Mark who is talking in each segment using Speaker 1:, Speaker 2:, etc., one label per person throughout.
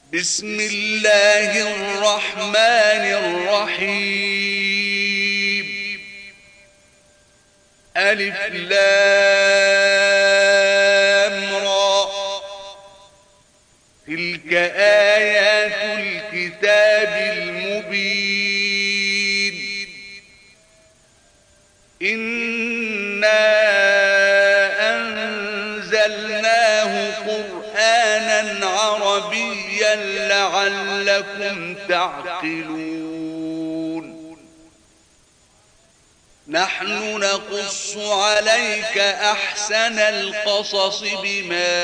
Speaker 1: بسم الله الرحمن الرحيم. ألف لام را. تلك آيات الكتاب المبين. إنا أنزلناه قرآنا عربيا لعلكم تعقلون. نحن نقص عليك أحسن القصص بما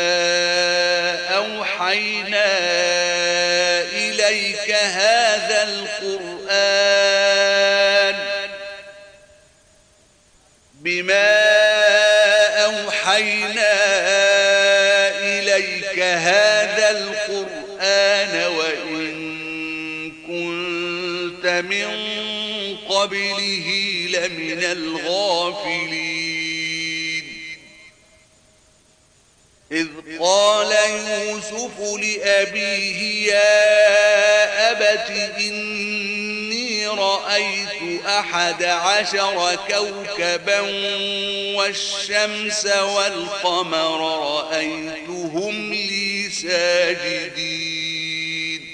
Speaker 1: أوحينا إليك هذا القرآن وإن كنت من قبله لمن الغافلين. إذ قال يوسف لأبيه يا أبت إني رأيت 11 كوكبا والشمس والقمر رأيتهم لي ساجدين.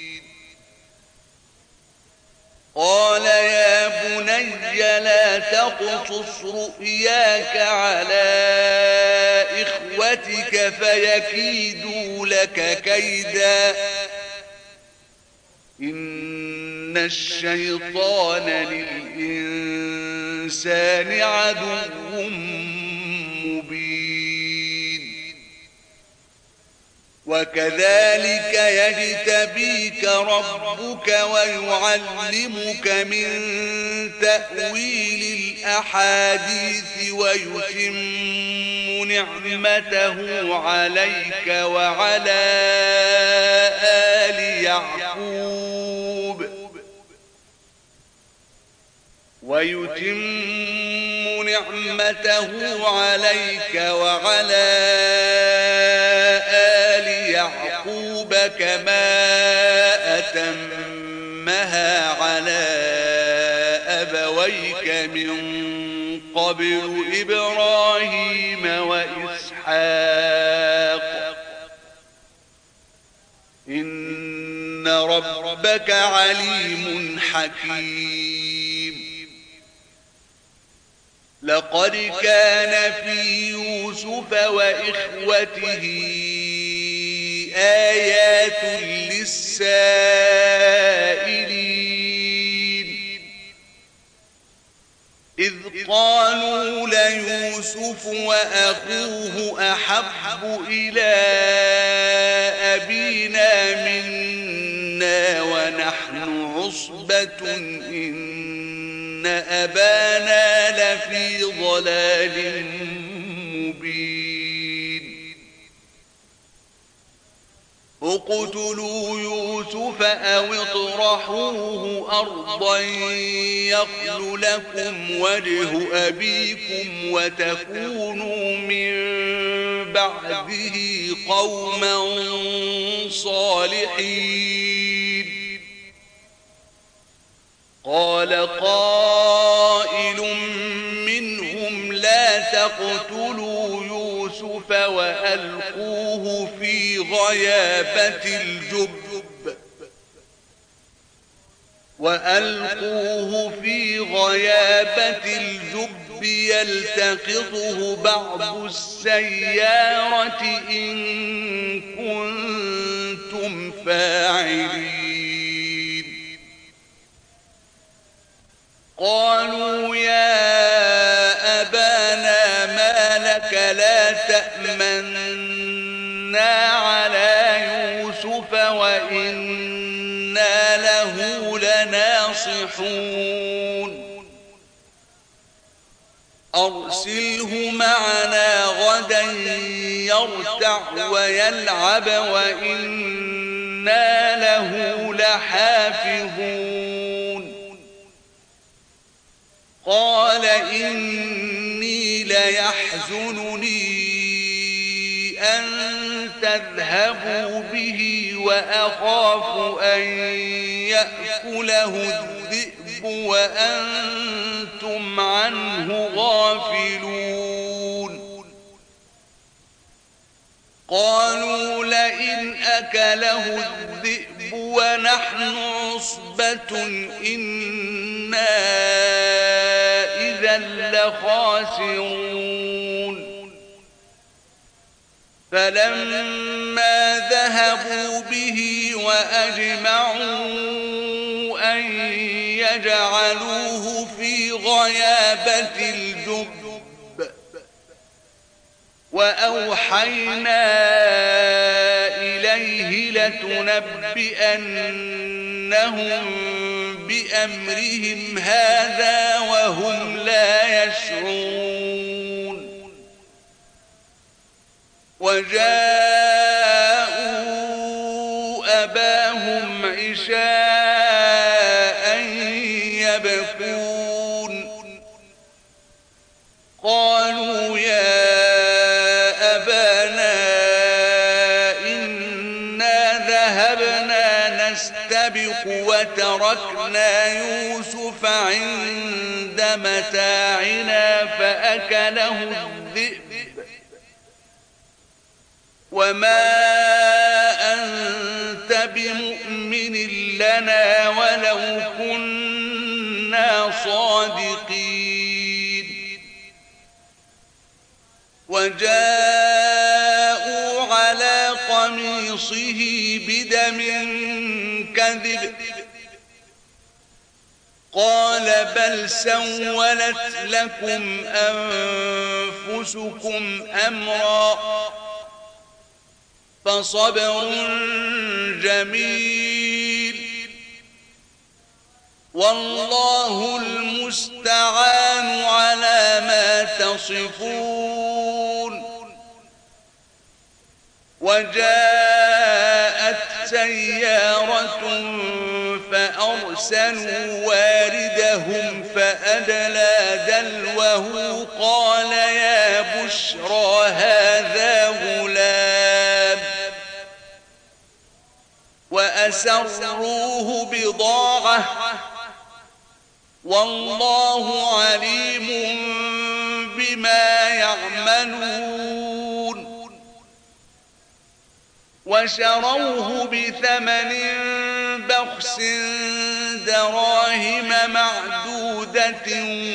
Speaker 1: قال يا بني لا تقصص رؤياك على إخوتك فيكيدوا لك كيدا إن الشيطان للإنسان عدو مبين. وكذلك يجتبيك ربك ويعلمك من تأويل الأحاديث ويتم نعمته عليك وعلى آل يعقوب كما أتمها على أبويك من قبل إبراهيم وإسحاق إن ربك عليم حكيم. لقد كان في يوسف وإخوته آيات للسائلين. إذ قالوا ليوسف وأخوه أحب إلى أبينا منا ونحن عصبة إن أبانا لفي ضلال مبين. اقتلوا يوسف أو اطرحوه أرضا يخل لكم وجه أبيكم وتكونوا من بعده قوما صالحين. قال قائل منهم لا تقتلوا يوسف وألقوه في غيابة الجب يلتقطه بعض السيارة إن كنتم فاعلين. قالوا يا أبانا ما لك لا تأمنا على يوسف وإنا له لناصحون. أرسله معنا غدا يرتع ويلعب وإنا له لحافظون. قال إني ليحزنني أن تذهبوا به وأخاف أن يأكله الذئب وأنتم عنه غافلون قالوا لئن أكله الذئب ونحن عصبة إنا إذا لخاسرون فلما ذهبوا به وأجمعوا أن يجعلوه في غيابة الجب وأوحينا إليه لتنبئنهم بأمرهم هذا وهم لا يشعرون وجاءوا أباهم عشاء يبكون قالوا يا أبانا إنا ذهبنا نستبق وتركنا يوسف عند متاعنا فأكله الذئب وما أنت بمؤمن لنا ولو كنا صادقين وجاءوا على قميصه بدم كذب قال بل سولت لكم أنفسكم أمرا فصبر جميل والله المستعان على ما تصفون وجاءت سيارة فأرسلوا واردهم فأدلى دلوه قال يا بشرى هذا غلام وأسروه بضاعة والله عليم بما يعملون وشروه بثمن بخس دراهم معدودة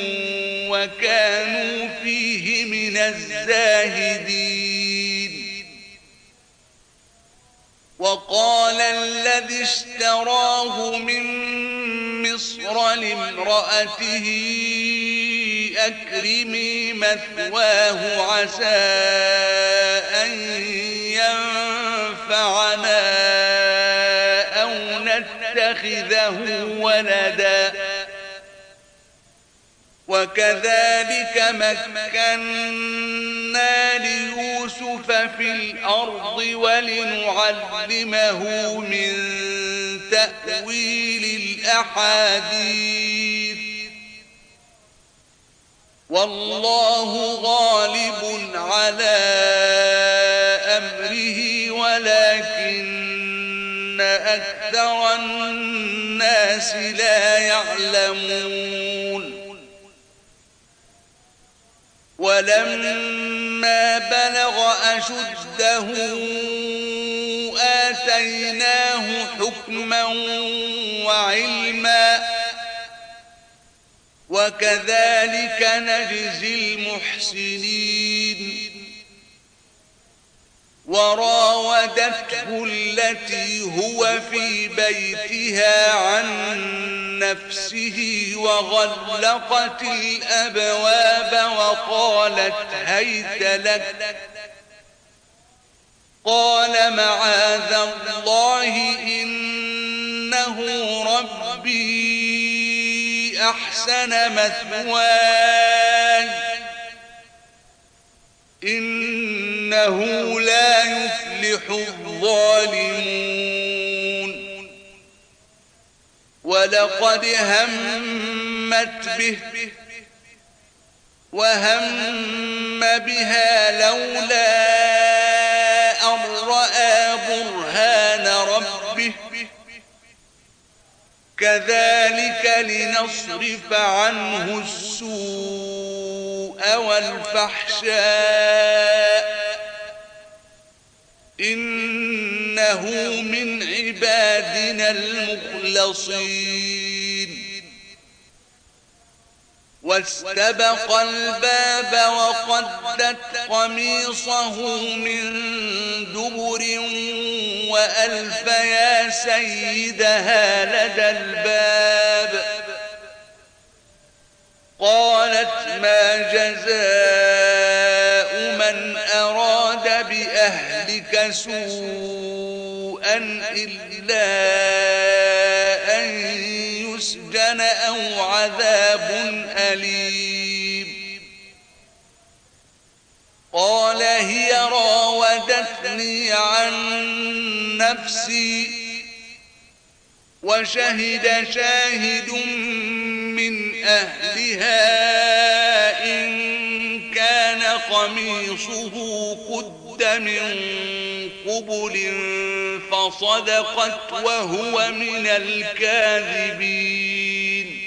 Speaker 1: وكانوا فيه من الزاهدين وقال الذي اشتراه من مصر لامرأته أكرمي مثواه عسى أن ينفعنا أو نتخذه ولدا وكذلك مكنا ليوسف في الأرض ولنعلمه من تأويل الأحاديث والله غالب على أمره ولكن أكثر الناس لا يعلمون ولما بلغ أشده آتيناه حكما وعلما وكذلك نجزي المحسنين وراودته التي هو في بيتها عن نفسه وغلقت الأبواب وقالت هيت لك قال معاذ الله إنه ربي أحسن مثواي إنه لا يفلح الظالمون ولقد همت به وهم بها لولا أن رأى به كذلك لنصرف عنه السوء والفحشاء إنه من عبادنا المخلصين واستبق الباب وقدت قميصه من دبر وألف يا سيدها لدى الباب قالت ما جزاء من أراد بأهلك سوءا إلا أن يسجن أو عذاب أليم قال هي راودتني عن نفسي وشهد شاهد من أهلها إن كان قميصه قد من قبل فصدقت وهو من الكاذبين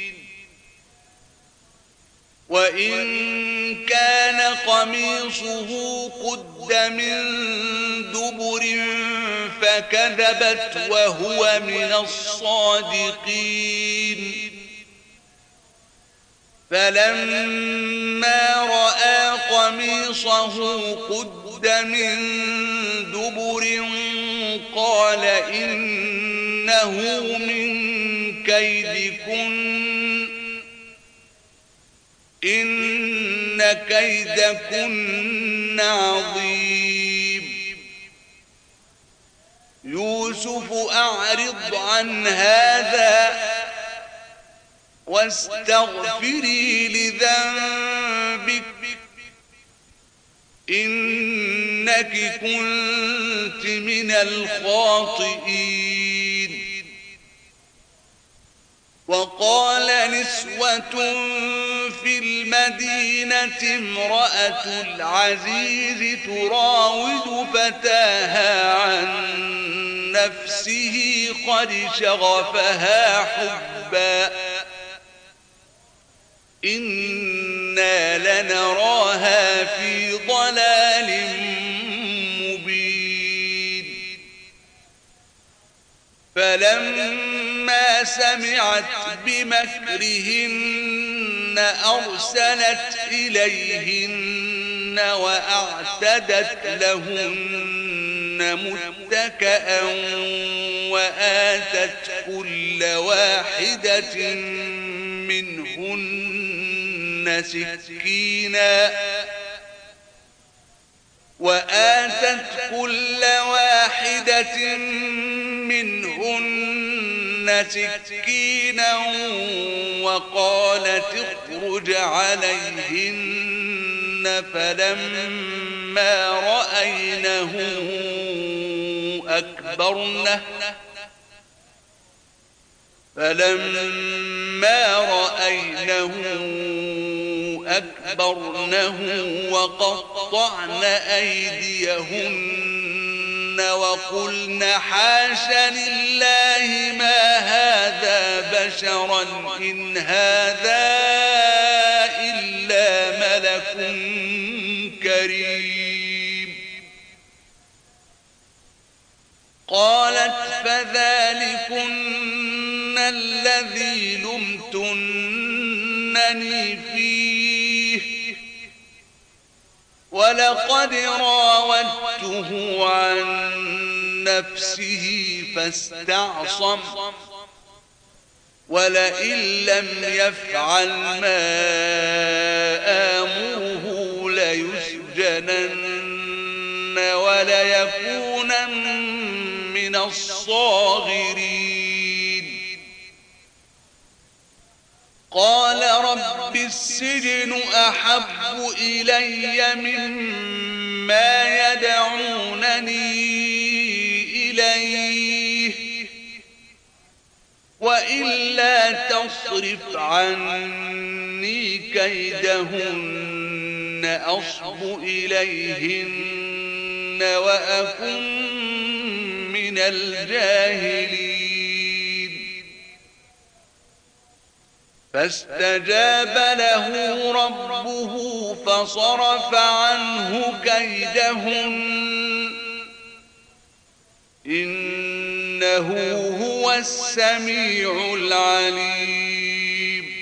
Speaker 1: وإن كان قميصه قد من دبر فكذبت وهو من الصادقين فلما رأى قميصه قد من دبر قال إنه من كيدكن إن كيدكن عظيم يوسف أعرض عن هذا واستغفري لذنبك إنك كنت من الخاطئين وقال نسوة في المدينة امرأة العزيز تراود فتاها عن نفسه قد شغفها حبا إنا لنراها في ضلال مبين فلما سمعت بمكرهن أرسلت إليهن وأعتدت لهن متكئا وآتت كل واحدة منهن سكينا وقالت اخرج عليهن فلما رأينه أكبرنه وقطعن أيديهن وقلن حاش لله ما هذا بشرا إن هذا إلا ملك كريم قالت فذلكن الذي لمتنني فيه ولقد راودته عن نفسه فاستعصم ولئن لم يفعل ما آمره ليسجنن وليكونن من الصاغرين قال رب السجن أحب إلي مما يدعونني إليه وإلا تصرف عني كيدهن أصب إليهن وأكن من الجاهلين فاستجاب له ربه فصرف عنه كيدهن إنه هو السميع العليم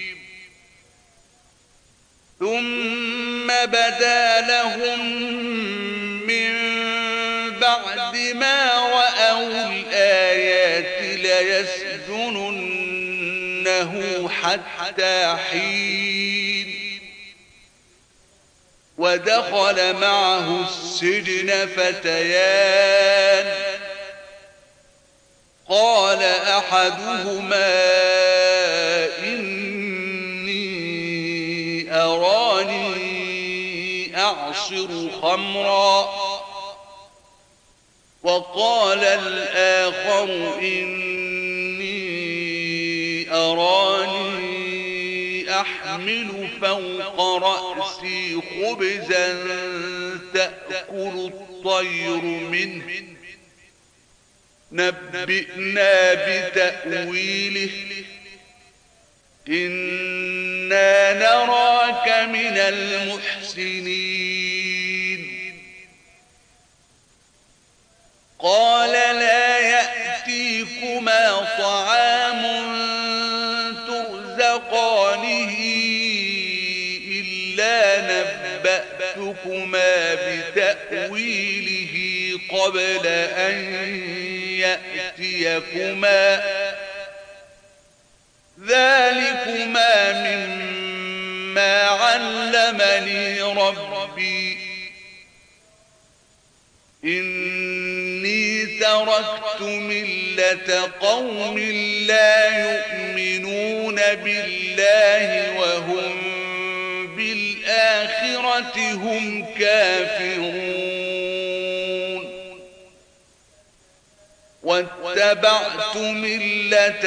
Speaker 1: ثم بدا لهم من بعد ما رأوا الآيات ليسجننه حتى حين ودخل معه السجن فتيان قال أحدهما إني أراني أعصر خمرا وقال الآخر إني أراني أحمل فوق رأسي خبزا تأكل الطير منه نبئنا بتأويله إنا نراك من المحسنين قال لا يأتيكما طعام ترزقانه إلا نبأتكما بتأويله قبل أن يأتيكما ذلكما مما علمني ربي إني تركت ملة قوم لا يؤمنون بالله وهم بالآخرة هم كافرون واتبعت ملة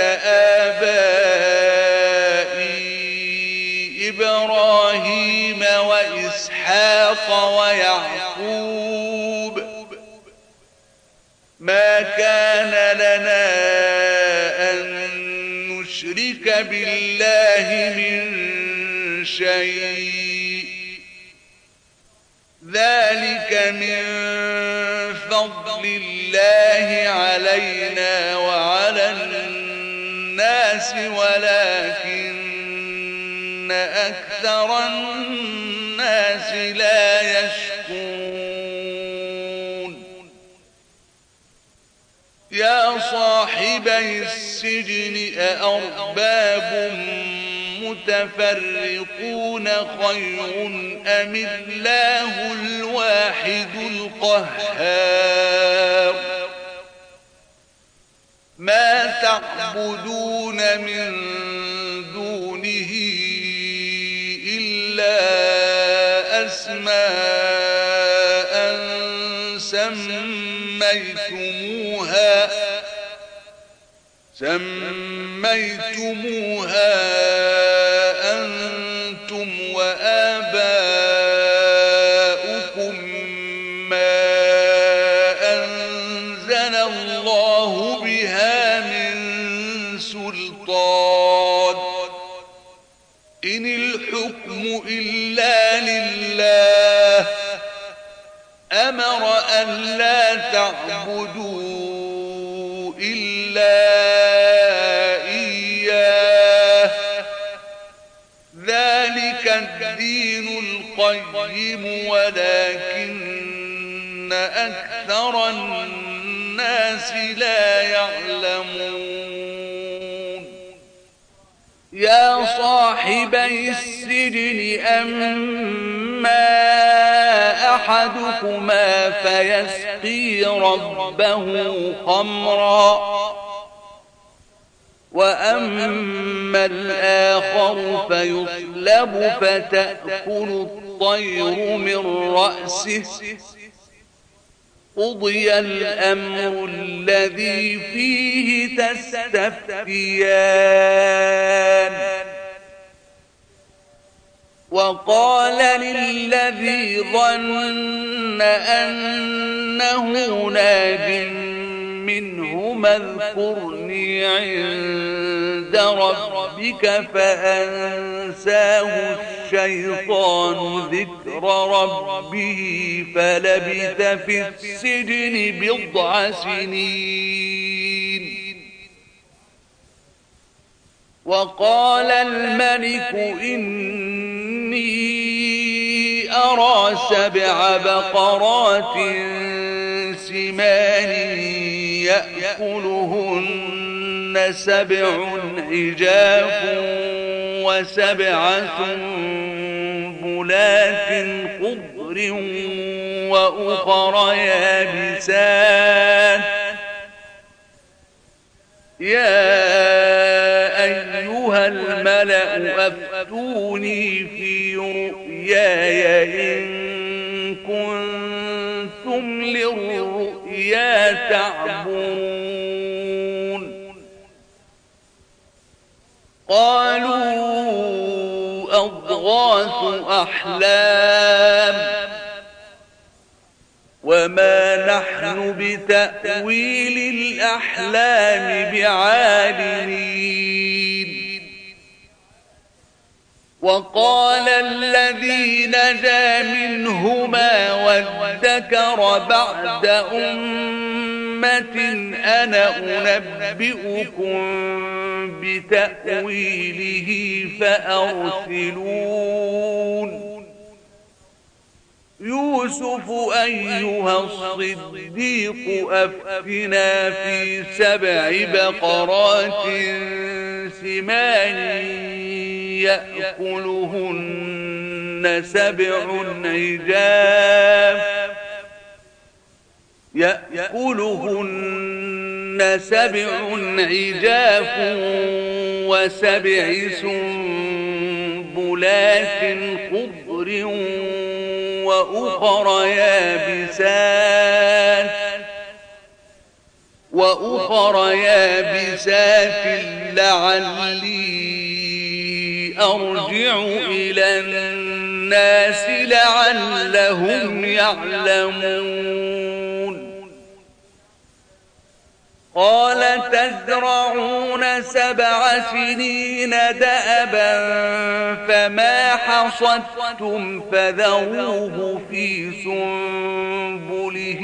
Speaker 1: آبائي إبراهيم وإسحاق ويعقوب ما كان لنا أن نشرك بالله من شيء ذلك من فضل الله علينا وعلى الناس ولكن أكثر الناس لا يشكرون يا صاحبي السجن أأرباب متفرقون خير أم الله الواحد القهار ما تعبدون من دونه إلا أسماء سميتموها أنتم وآباؤكم ما أنزل الله بها من سلطان إن الحكم إلا لله أمر أن لا تعبدوا إلا إياه ذلك الدين القيم ولكن أكثر الناس لا يعلمون يا صاحبي السجن أما أحدكما فيسقي ربه خمرا وأما الآخر فيصلب فتأكل الطير من رأسه قضي الأمر الذي فيه تستفتيان وقال للذي ظن أنه ناج منهما اذكرني عند ربك فأنساه الشيطان ذكر ربه فلبث في السجن 10 سنين. وقال الملك إني أرى 7 بقرات سمان يأكلهن 7 عجاف و7 سنبلات خضر وأخر يابسات يا أيها الملأ أفتوني في رؤياي إن كنتم للرؤيا تعبرون. قالوا أضغاث أحلام وما نحن بتأويل الأحلام بعالمين. وقال الذي نجا منهما وادكر بعد أمة أنا أنبئكم بتأويله فأرسلون. يوسف أيها الصديق أفتنا في 7 بقرات سمان يأكلهن 7 عجاف و7 سنبلات خضر وأخر يابسات لعلي أرجع إلى الناس لعلهم يعلمون. قال تزرعون 7 سنين دأبا فما حصدتم فذروه في سنبله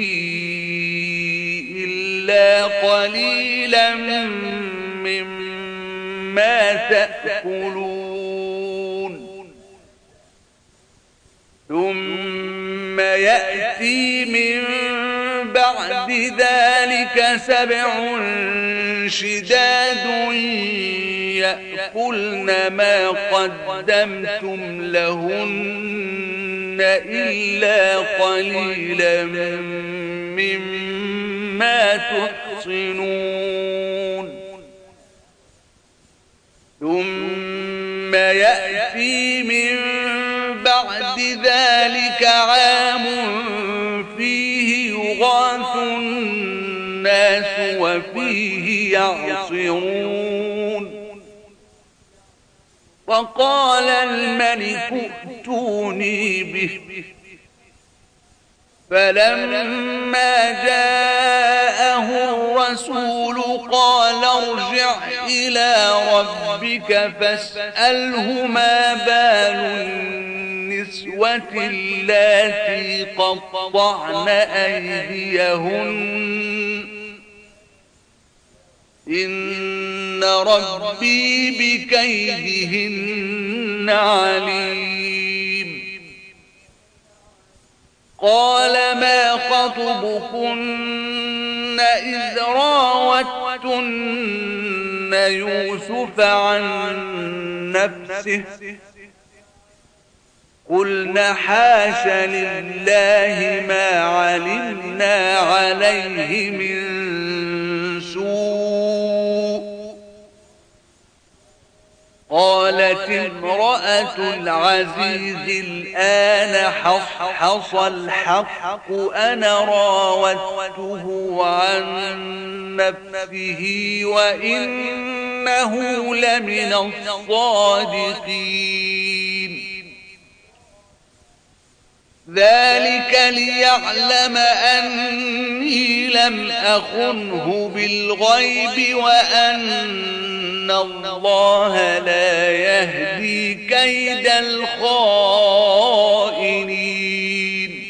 Speaker 1: إلا قليلا مما تأكلون. ثم يأتي من بعد ذلك 7 شداد يأكلن ما قدمتم لهن إلا قليلا مما تحصنون. ثم يأتي من بعد ذلك عام فيه يغاث الناس وفيه يعصرون. وقال الملك ائتوني به. فلما جاءه الرسول قال ارجع إلى ربك فاسأله ما بال النسوة اللاتي قطعن أيديهن إن ربي بكيدهن عليم. قال ما خطبكن إذ راوتن يوسف عن نفسه قلنا حاش لله ما علمنا عليه من سوء. قالت امرأة العزيز الآن حصحص الحق أنا راودته عن نفسه وإنه لمن الصادقين. ذلك ليعلم أني لم أخنه بالغيب وأن الله لا يهدي كيد الخائنين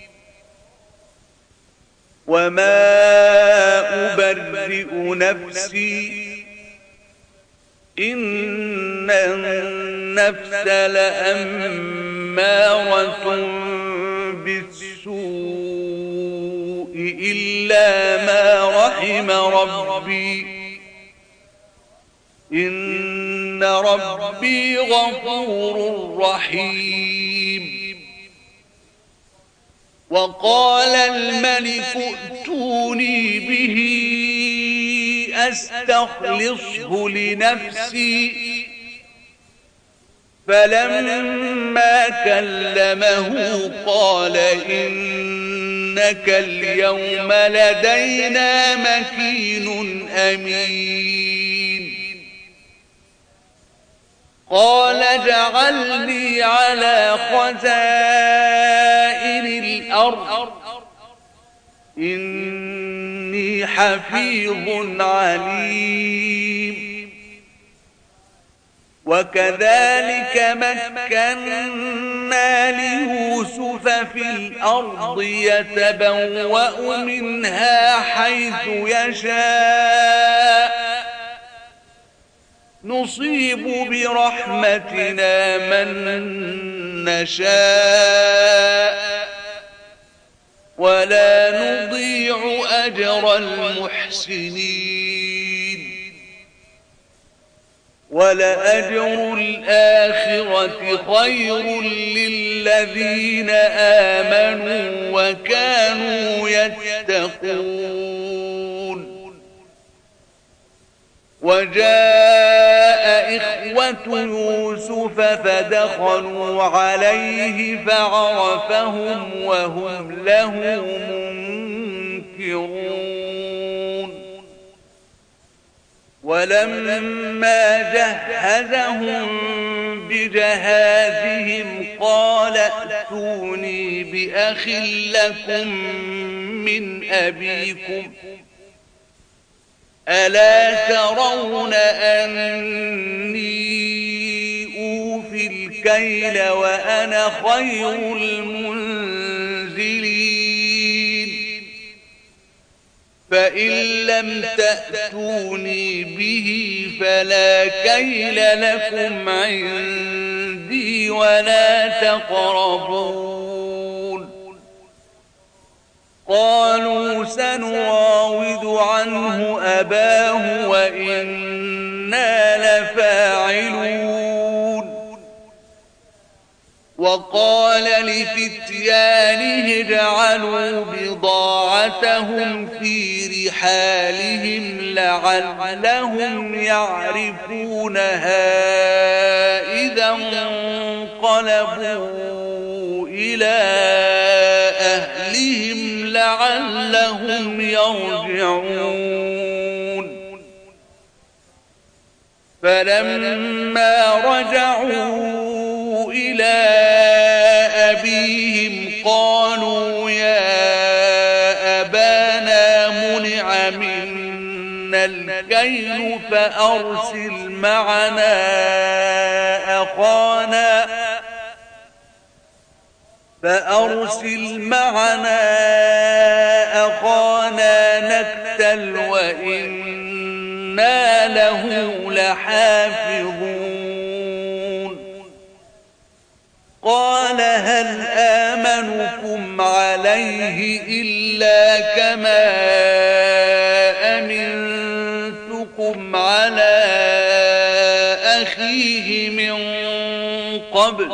Speaker 1: وما أبرئ نفسي إن النفس لأمارة بالسوء إلا ما رحم ربي إن ربي غفور رحيم وقال الملك ائتوني به أستخلصه لنفسي فلما كلمه قال إنك اليوم لدينا مكين أمين قال اجعلني على خزائن الأرض إني حفيظ عليم وكذلك مكنا ليوسف في الأرض يتبوأ منها حيث يشاء نصيب برحمتنا من نشاء ولا نضيع أجر المحسنين ولأجر الآخرة خير للذين آمنوا وكانوا يتقون وجاء إخوة يوسف فدخلوا عليه فعرفهم وهم له منكرون ولما جهزهم بجهازهم قال ائتوني بأخ لكم من أبيكم ألا ترون أني أوفي الكيل وأنا خير المنزلين فإن لم تأتوني به فلا كيل لكم عندي ولا تقربون قالوا سنراود عنه أباه وإنا لفاعلون وقال لفتيانه اجعلوا بضاعتهم في رحالهم لعلهم يعرفونها إذا انقلبوا إلى أهلهم لعلهم يرجعون فلما رجعوا إلى أبيهم قالوا يا أبانا منع منا الكيل فأرسل معنا أخانا نكتل وإنا له لحافظون قال هل آمنكم عليه إلا كما أمنتكم على أخيه من قبل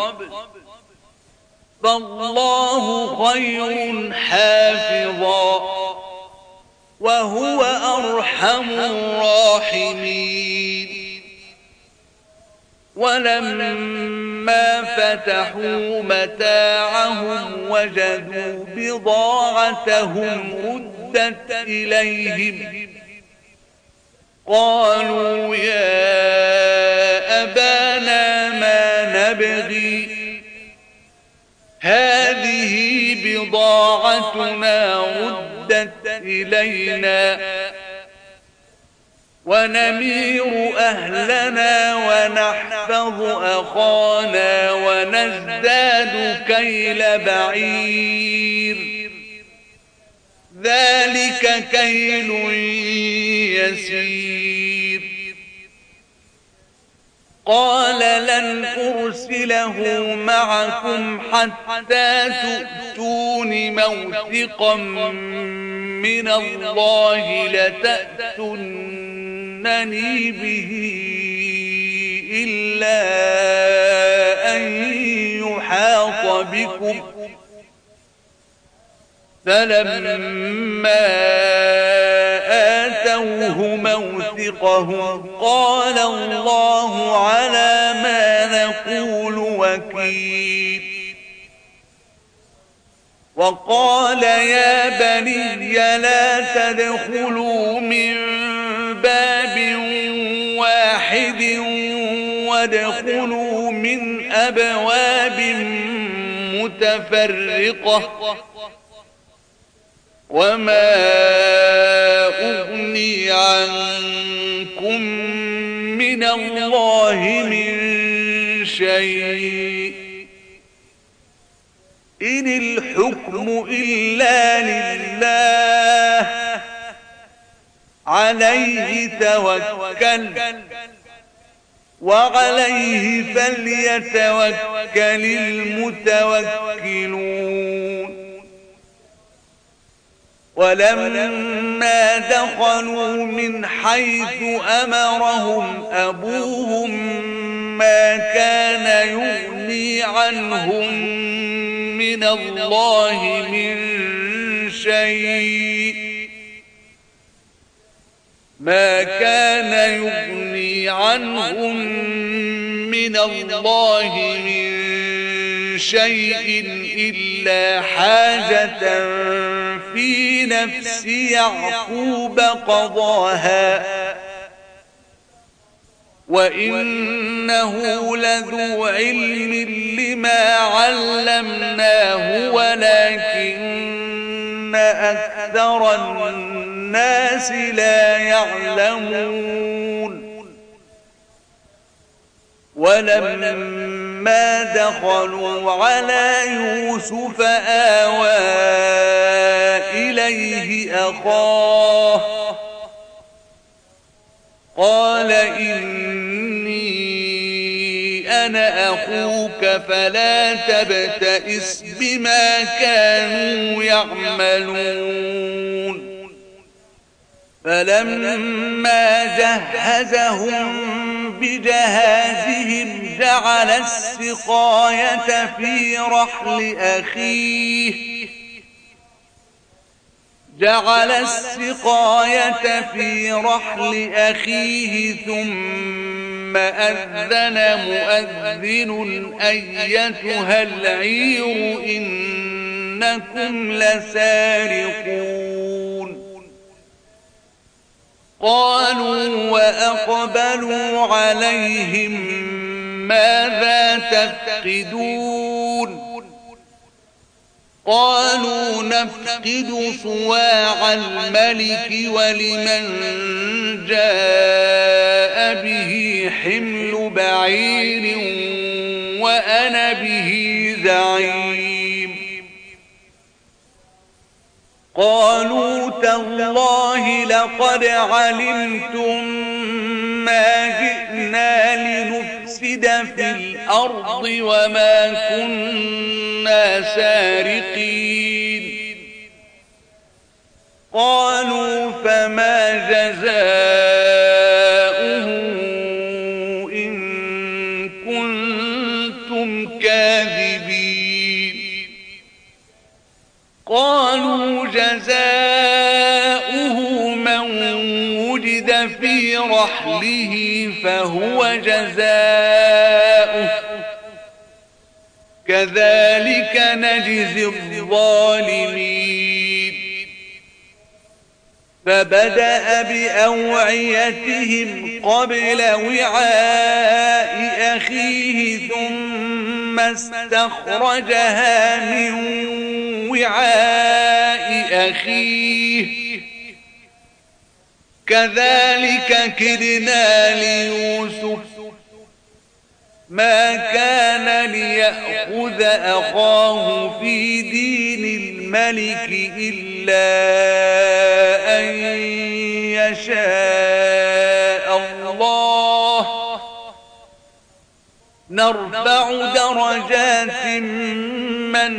Speaker 1: فالله خير حافظا وهو أرحم الراحمين ولما فتحوا متاعهم وجدوا بضاعتهم ردت إليهم قالوا يا أبانا ما نبغي هذه بضاعتنا ردت إلينا ونمير أهلنا ونحفظ أخانا ونزداد كيل بعير ذلك كيل يسير قال لن أرسله معكم حتى تؤتون موثقا من الله لتأتونني به إلا أن يحاط بكم فلما آتوه موثقهم قال الله على ما نقول وكيل وقال يا بني لا تدخلوا من باب واحد وادخلوا من أبواب متفرقة وما أغني عنكم من الله من شيء إن الحكم إلا لله عليه توكل وعليه فليتوكل المتوكلون ولما دخلوا من حيث أمرهم أبوهم ما كان يغني عنهم من الله من شيء ما كان يغني عنهم من الله من شيء إلا حاجة في نفس يعقوب قضاها وإنه لذو علم لما علمناه ولكن أكثر الناس لا يعلمون ولما دخلوا على يوسف آوى إليه أخاه قال إني أنا أخوك فلا تبتئس بما كانوا يعملون فلما جهزهم بجهازهم جعل السقاية في رحل أخيه ثم أذن مؤذن أيتها العير إنكم لسارقون قالوا وأقبلوا عليهم ماذا تفقدون قالوا نفقد صواع الملك ولمن جاء به حمل بعير وأنا به زعيم قالوا تالله لقد علمتم ما جئنا لنفسد في الأرض وما كنا سارقين قالوا فما جزاؤه إن كنتم كاذبين قالوا جزاؤه من وجد في رحله فهو جزاؤه كذلك نجزي الظالمين فبدأ بأوعيتهم قبل وعاء أخيه ثم استخرجها من وعاء أخيه كذلك كدنا ليوسف ما كان ليأخذ أخاه في دين الملك إلا أن يشاء الله نرفع درجات من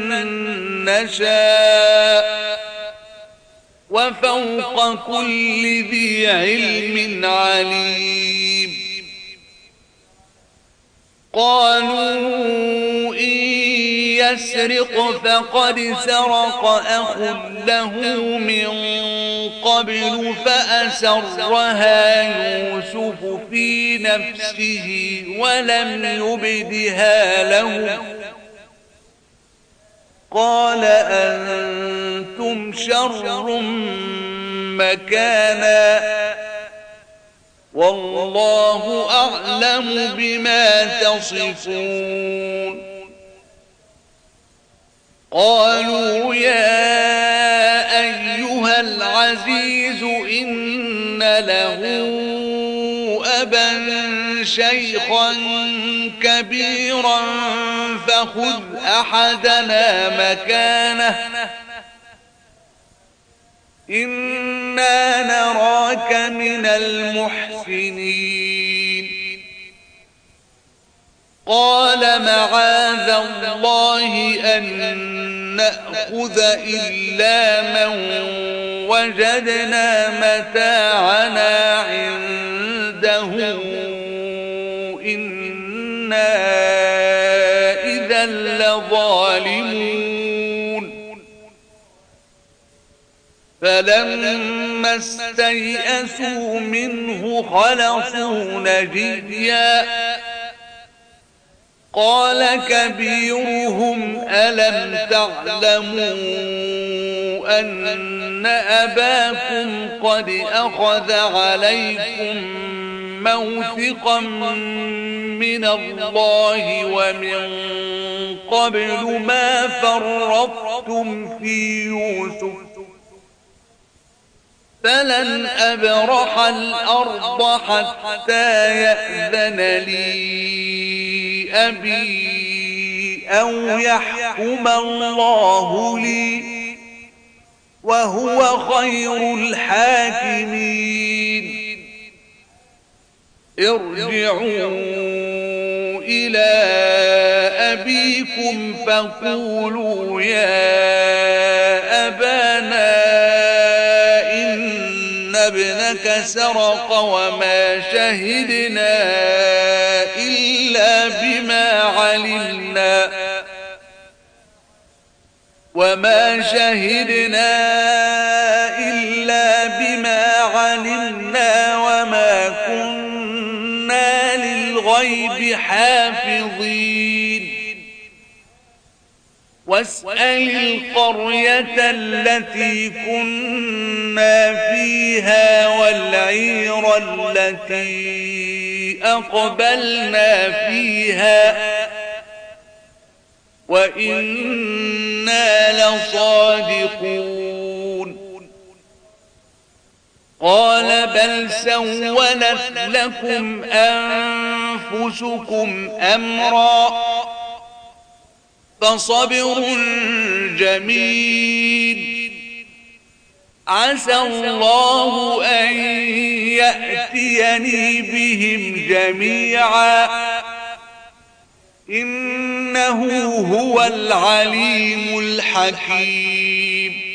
Speaker 1: نشاء وفوق كل ذي علم عليم قالوا إن يسرق فقد سرق أخ له من قبل فأسرها يوسف في نفسه ولم يبدها له قال أنتم شر مكانا والله أعلم بما تصفون قالوا يا أيها العزيز إن له أبا شيخا كبيرا فخذ أحدنا مكانه إنا نراك من المحسنين قال معاذ الله أن نأخذ إلا من وجدنا متاعنا عنده إنا إذا لظالمون فلما استيئسوا منه خلصوا نجيا قال كبيرهم ألم تعلموا أن أباكم قد أخذ عليكم موثقا من الله ومن قبل ما فرطتم في يوسف فلن أبرح الأرض حتى يأذن لي أبي أو يحكم الله لي وهو خير الحاكمين ارجعوا إلى أبيكم فقولوا يا أبانا ابنك سرق وما شهدنا إلا بما علمنا وما كنا للغيب حافظين واسأل القرية التي كنا فيها والعير التي أقبلنا فيها وإنا لصادقون قال بل سولت لكم أنفسكم أمرا فصبر جميل عسى الله أن يأتيني بهم جميعا إنه هو العليم الحكيم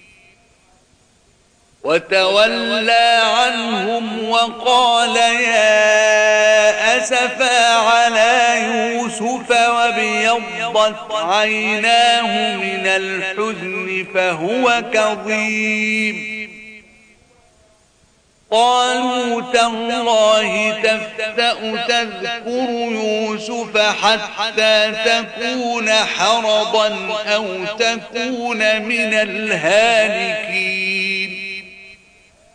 Speaker 1: وتولى عنهم وقال يا أسفا على يوسف وابيضت عيناه من الحزن فهو كظيم قالوا تالله تفتأ تذكر يوسف حتى تكون حرضا أو تكون من الهالكين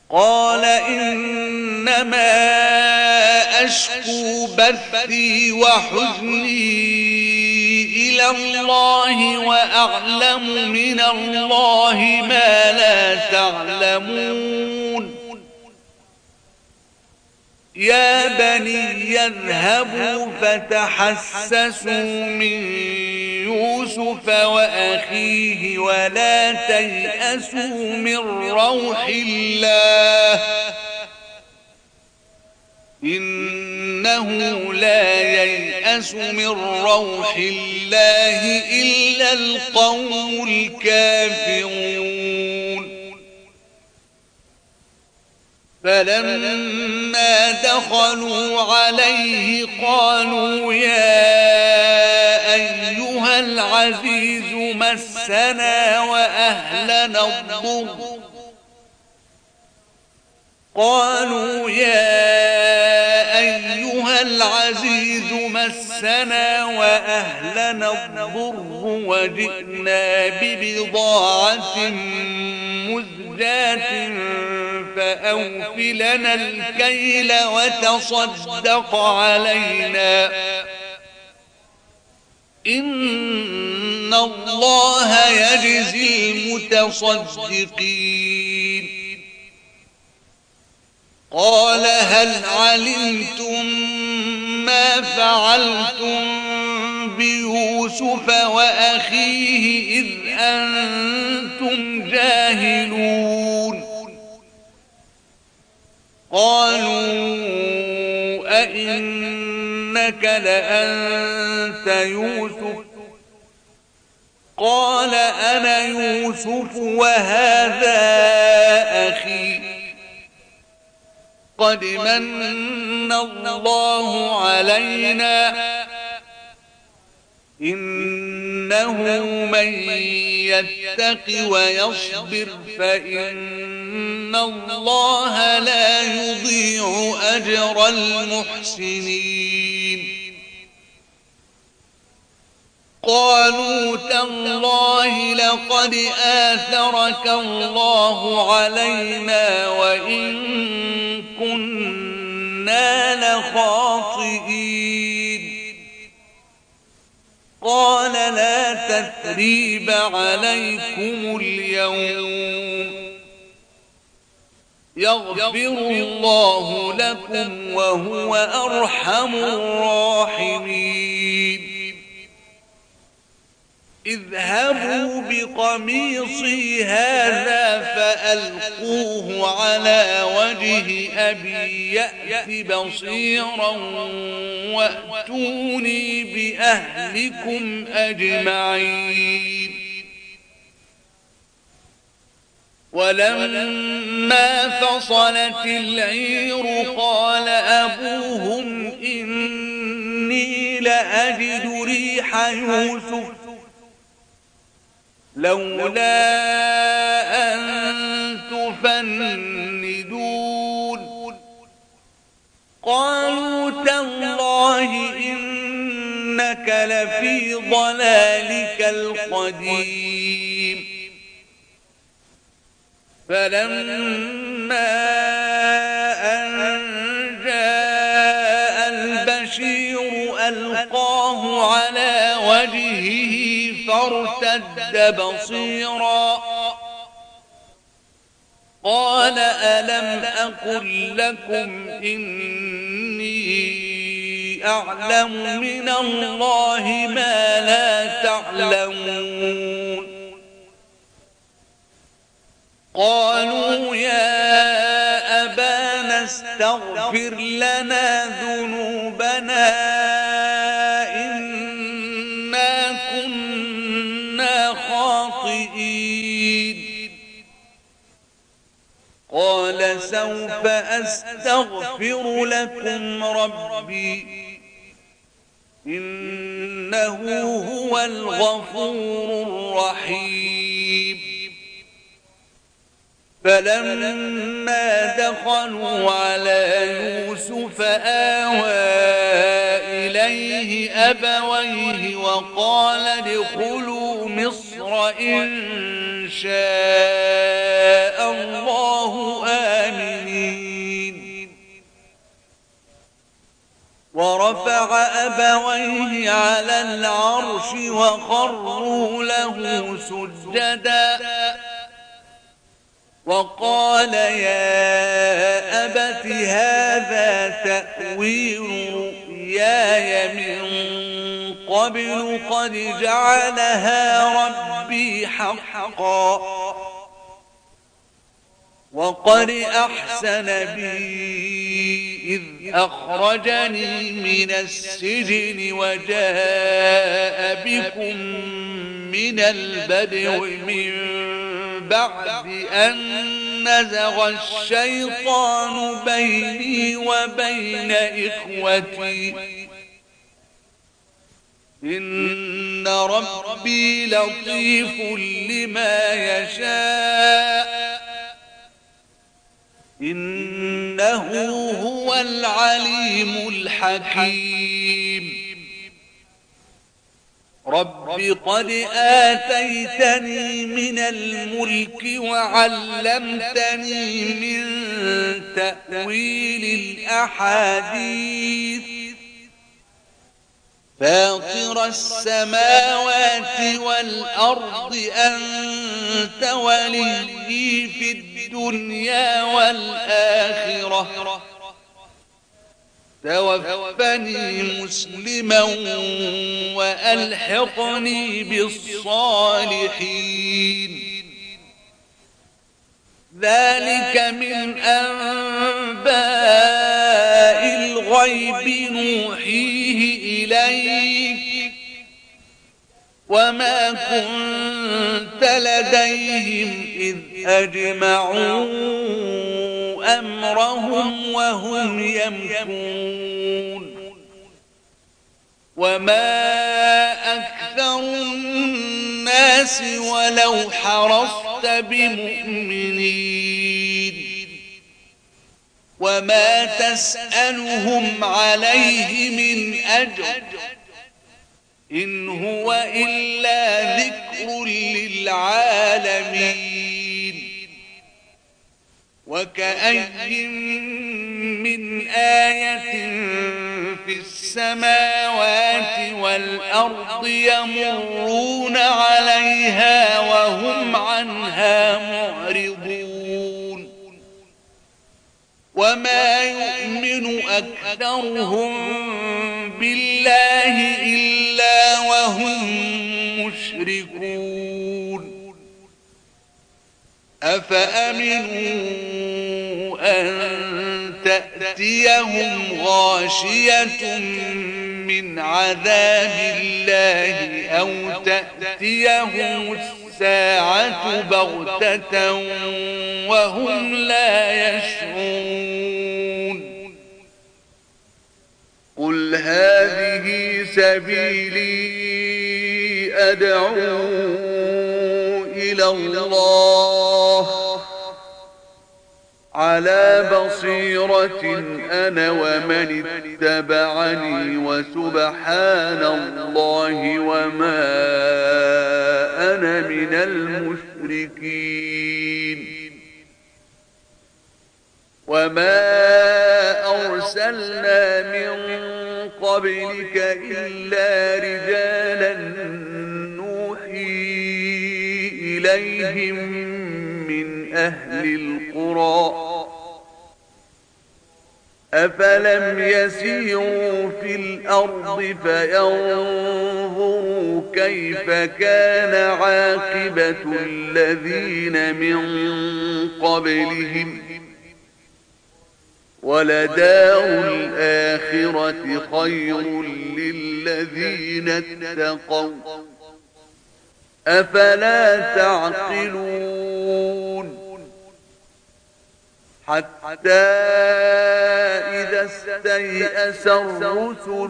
Speaker 1: قال إنما أشكو بثي وحزني إلى الله وأعلم من الله ما لا تعلمون يا بني يذهبوا فتحسسوا من يوسف وأخيه ولا تيأسوا من روح الله إنه لا ييأس من روح الله إلا القوم الكافرون فلما دخلوا عليه قالوا يا أيها العزيز مسنا وأهلنا الضر قالوا يا أيها العزيز مسنا وأهلنا الضر وجئنا ببضاعة مزجاة فأوفلنا الكيل وتصدق علينا إن الله يجزي المتصدقين قال هل علمتم ما فعلتم بيوسف وأخيه إذ أنتم جاهلون قالوا أئنك لأنت يوسف قال أنا يوسف وهذا أخي قد من الله علينا إنه من يتق ويصبر فإن الله لا يضيع أجر المحسنين قالوا تالله لقد آثرك الله علينا وإن كنا لخاطئين قال لا تثريب عليكم اليوم يغفر الله لكم وهو أرحم الراحمين اذهبوا بقميصي هذا فألقوه على وجه أبي يأت بصيرا وأتوني بأهلكم أجمعين ولما فصلت العير قال أبوهم إني لأجد ريح يوسف لولا أن تفندون قالوا تالله إنك لفي ضلالك القديم فلما أن جاء البشير ألقاه على وجهه فارتد بصيرا قال ألم أقل لكم إني أعلم من الله ما لا تعلمون قالوا يا أبانا استغفر لنا ذنوبنا إنا كنا خاطئين قال سوف أستغفر لكم ربي إنه هو الغفور الرحيم فلما دخلوا على يوسف آوى إليه أبويه وقال ادخلوا مصر إن شاء الله آمنين ورفع أبويه على العرش وخروا له سجدا وقال يا أبت هذا تأويل رؤياي من قبل قد جعلها ربي حقا وقد أحسن بي إذ أخرجني من السجن وجاء بكم من البدو من بعد أن نزغ الشيطان بيني وبين إخوتي إن ربي لطيف لما يشاء إنه هو العليم الحكيم رب قد آتيتني من الملك وعلمتني من تأويل الأحاديث فاطر السماوات والأرض أنت ولي في الدنيا والآخرة توفني مسلما وألحقني بالصالحين ذلك من أنباء الغيب نوحيه إليك وما كنت لديهم إذ أجمعوا أمرهم وهم يمكرون وما أكثر الناس ولو حرصت بمؤمنين وما تسألهم عليه من أجر إن هو إلا ذكر للعالمين وكأي من آية في السماوات والأرض يمرون عليها وهم عنها معرضون وما يؤمن أكثرهم بالله إلا وهم مشركون أفأمنوا أن تأتيهم غاشية من عذاب الله أو تأتيهم الساعة بغتة وهم لا يشعرون قل هذه سبيلي أدعو إلى الله على بصيرة أنا ومن اتبعني وسبحان الله وما أنا من المشركين وما أرسلنا من قبلك إلا رجالا نوحي إليهم من أهل القرى أفلم يسيروا في الأرض فينظروا كيف كان عاقبة الذين من قبلهم ولدار الآخرة خير للذين اتقوا أفلا تعقلون حتى إذا استيأس الرسل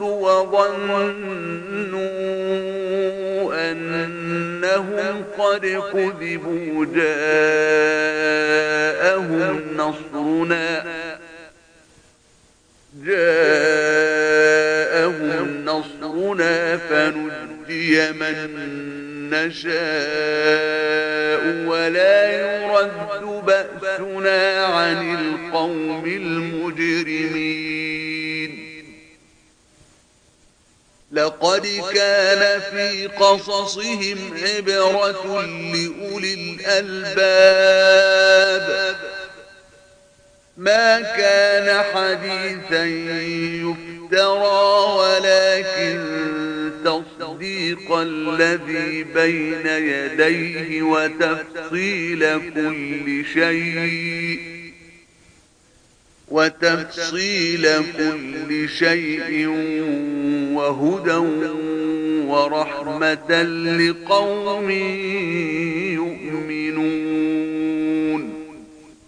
Speaker 1: وظنوا أنهم قد كذبوا جاءهم نصرنا فنجي من نشاء ولا يرد بأسنا عن القوم المجرمين لقد كان في قصصهم عبرة لأولي الألباب ما كان حديثا يفترى ولكن تصديق الذي بين يديه وتفصيل كل شيء وهدى ورحمة لقوم يؤمنون